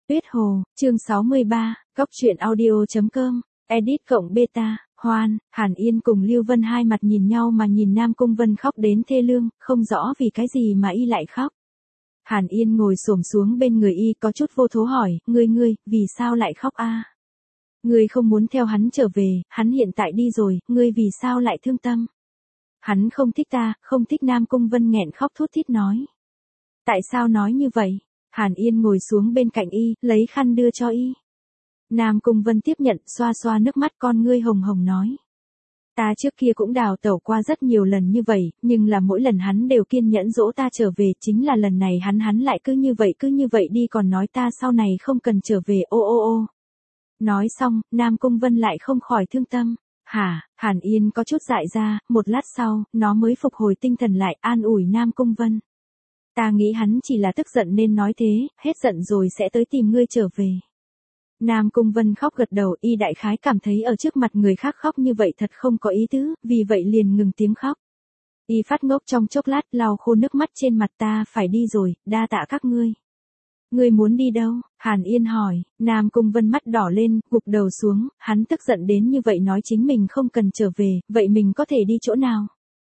Tuyết Hồ, chương 63, Cóc truyện audio.com, edit cộng beta, Hoan, Hàn Yên cùng Lưu Vân hai mặt nhìn nhau mà nhìn Nam Cung Vân khóc đến thê lương, không rõ vì cái gì mà y lại khóc. Hàn Yên ngồi xổm xuống bên người y có chút vô thố hỏi, ngươi, vì sao lại khóc a? Ngươi không muốn theo hắn trở về, hắn hiện tại đi rồi, ngươi vì sao lại thương tâm? Hắn không thích ta, không thích Nam Cung Vân nghẹn khóc thút thít nói. Tại sao nói như vậy? Hàn Yên ngồi xuống bên cạnh y, lấy khăn đưa cho y. Nam Cung Vân tiếp nhận, xoa xoa nước mắt, con ngươi hồng hồng nói. Ta trước kia cũng đào tẩu qua rất nhiều lần như vậy, nhưng là mỗi lần hắn đều kiên nhẫn dỗ ta trở về, chính là lần này hắn lại cứ như vậy đi, còn nói ta sau này không cần trở về, ô. Nói xong, Nam Cung Vân lại không khỏi thương tâm. Hả? Hàn Yên có chút dại ra, một lát sau, nó mới phục hồi tinh thần lại, an ủi Nam Cung Vân. Ta nghĩ hắn chỉ là tức giận nên nói thế, hết giận rồi sẽ tới tìm ngươi trở về. Nam Cung Vân khóc gật đầu, y đại khái cảm thấy ở trước mặt người khác khóc như vậy thật không có ý tứ, vì vậy liền ngừng tiếng khóc. Y phát ngốc trong chốc lát, lau khô nước mắt trên mặt, ta phải đi rồi, đa tạ các ngươi. Ngươi muốn đi đâu? Hàn Yên hỏi. Nam Cung Vân mắt đỏ lên, gục đầu xuống, hắn tức giận đến như vậy nói chính mình không cần trở về, vậy mình có thể đi chỗ nào?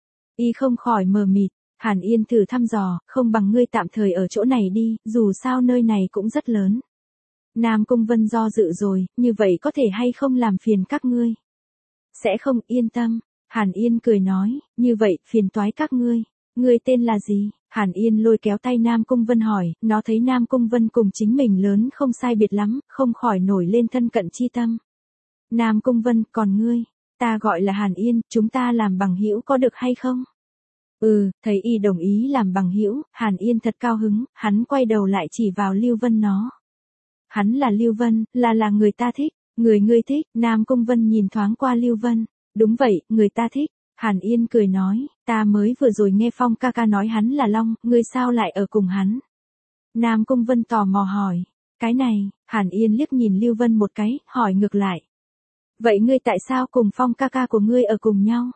Y không khỏi mờ mịt. Hàn Yên thử thăm dò, không bằng ngươi tạm thời ở chỗ này đi, dù sao nơi này cũng rất lớn. Nam Cung Vân do dự rồi, như vậy có thể hay không làm phiền các ngươi? Sẽ không, yên tâm. Hàn Yên cười nói, như vậy, phiền toái các ngươi. Ngươi tên là gì? Hàn Yên lôi kéo tay Nam Cung Vân hỏi, nó thấy Nam Cung Vân cùng chính mình lớn không sai biệt lắm, không khỏi nổi lên thân cận chi tâm. Nam Cung Vân, còn ngươi? Ta gọi là Hàn Yên, chúng ta làm bằng hữu có được hay không? Thấy y đồng ý làm bằng hữu, Hàn Yên thật cao hứng, hắn quay đầu lại chỉ vào Lưu Vân nó. Hắn là Lưu Vân, là người ta thích, ngươi thích, Nam Cung Vân nhìn thoáng qua Lưu Vân. Đúng vậy, người ta thích. Hàn Yên cười nói, ta mới vừa rồi nghe Phong ca ca nói hắn là Long, ngươi sao lại ở cùng hắn? Nam Cung Vân tò mò hỏi, cái này, Hàn Yên liếc nhìn Lưu Vân một cái, hỏi ngược lại. Vậy ngươi tại sao cùng Phong ca ca của ngươi ở cùng nhau?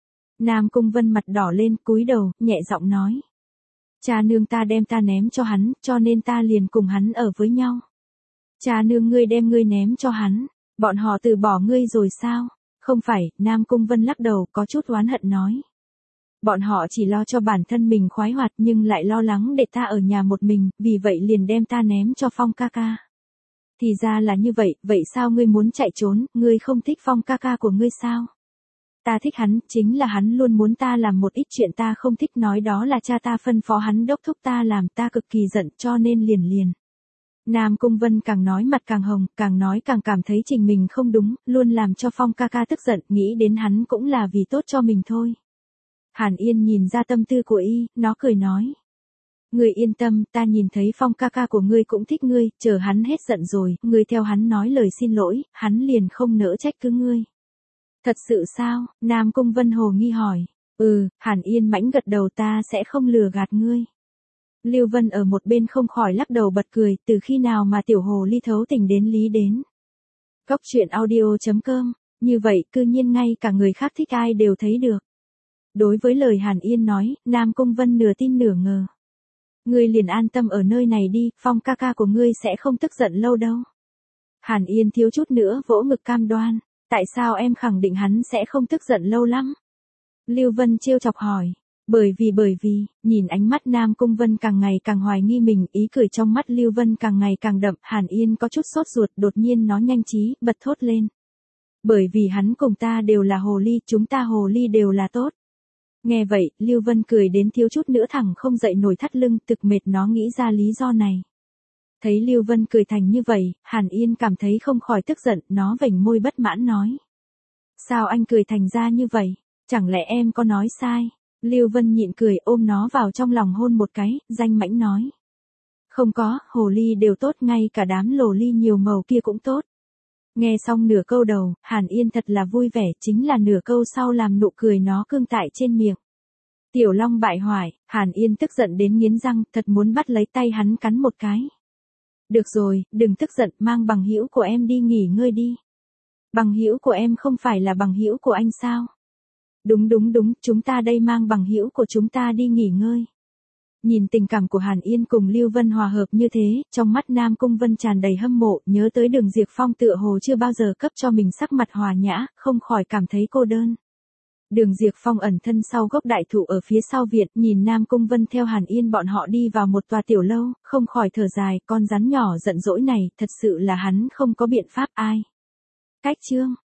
Nam Cung Vân mặt đỏ lên, cúi đầu, nhẹ giọng nói. Cha nương ta đem ta ném cho hắn, cho nên ta liền cùng hắn ở với nhau. Cha nương ngươi đem ngươi ném cho hắn, bọn họ từ bỏ ngươi rồi sao? Không phải, Nam Cung Vân lắc đầu, có chút oán hận nói. Bọn họ chỉ lo cho bản thân mình khoái hoạt nhưng lại lo lắng để ta ở nhà một mình, vì vậy liền đem ta ném cho Phong ca ca. Thì ra là như vậy, vậy sao ngươi muốn chạy trốn, ngươi không thích Phong ca ca của ngươi sao? Ta thích hắn, chính là hắn luôn muốn ta làm một ít chuyện ta không thích, nói đó là cha ta phân phó hắn đốc thúc ta làm, ta cực kỳ giận cho nên liền. Nam Cung Vân càng nói mặt càng hồng, càng nói càng cảm thấy trình mình không đúng, luôn làm cho Phong ca ca tức giận, nghĩ đến hắn cũng là vì tốt cho mình thôi. Hàn Yên nhìn ra tâm tư của y, nó cười nói. Ngươi yên tâm, ta nhìn thấy Phong ca ca của ngươi cũng thích ngươi, chờ hắn hết giận rồi, ngươi theo hắn nói lời xin lỗi, hắn liền không nỡ trách cứ ngươi. Thật sự sao? Nam Cung Vân hồ nghi hỏi. Hàn Yên mãnh gật đầu, ta sẽ không lừa gạt ngươi. Lưu Vân ở một bên không khỏi lắc đầu bật cười, từ khi nào mà tiểu hồ ly thấu tình đến lý đến. Cóc truyện audio.com, như vậy cư nhiên ngay cả người khác thích ai đều thấy được. Đối với lời Hàn Yên nói, Nam Cung Vân nửa tin nửa ngờ. Ngươi liền an tâm ở nơi này đi, Phong ca ca của ngươi sẽ không tức giận lâu đâu. Hàn Yên thiếu chút nữa vỗ ngực cam đoan, tại sao em khẳng định hắn sẽ không tức giận lâu lắm? Lưu Vân trêu chọc hỏi. Bởi vì, nhìn ánh mắt Nam Cung Vân càng ngày càng hoài nghi mình, ý cười trong mắt Lưu Vân càng ngày càng đậm, Hàn Yên có chút sốt ruột, đột nhiên nó nhanh trí, bật thốt lên. Bởi vì hắn cùng ta đều là hồ ly, chúng ta hồ ly đều là tốt. Nghe vậy, Lưu Vân cười đến thiếu chút nữa thẳng không dậy nổi thắt lưng, thực mệt nó nghĩ ra lý do này. Thấy Lưu Vân cười thành như vậy, Hàn Yên cảm thấy không khỏi tức giận, nó vểnh môi bất mãn nói. Sao anh cười thành ra như vậy? Chẳng lẽ em có nói sai? Lưu Vân nhịn cười ôm nó vào trong lòng hôn một cái, danh mãnh nói. Không có, hồ ly đều tốt, ngay cả đám lồ ly nhiều màu kia cũng tốt. Nghe xong nửa câu đầu, Hàn Yên thật là vui vẻ, chính là nửa câu sau làm nụ cười nó cương tại trên miệng. Tiểu Long bại hoại, Hàn Yên tức giận đến nghiến răng, thật muốn bắt lấy tay hắn cắn một cái. Được rồi, đừng tức giận, mang bằng hữu của em đi nghỉ ngơi đi. Bằng hữu của em không phải là bằng hữu của anh sao? Đúng, chúng ta đây mang bằng hữu của chúng ta đi nghỉ ngơi. Nhìn tình cảm của Hàn Yên cùng Lưu Vân hòa hợp như thế, trong mắt Nam Cung Vân tràn đầy hâm mộ, nhớ tới Đường Diệp Phong tựa hồ chưa bao giờ cấp cho mình sắc mặt hòa nhã, không khỏi cảm thấy cô đơn. Đường Diệp Phong ẩn thân sau gốc đại thụ ở phía sau viện, nhìn Nam Cung Vân theo Hàn Yên bọn họ đi vào một tòa tiểu lâu, không khỏi thở dài, con rắn nhỏ giận dỗi này, thật sự là hắn không có biện pháp ai. Cách chương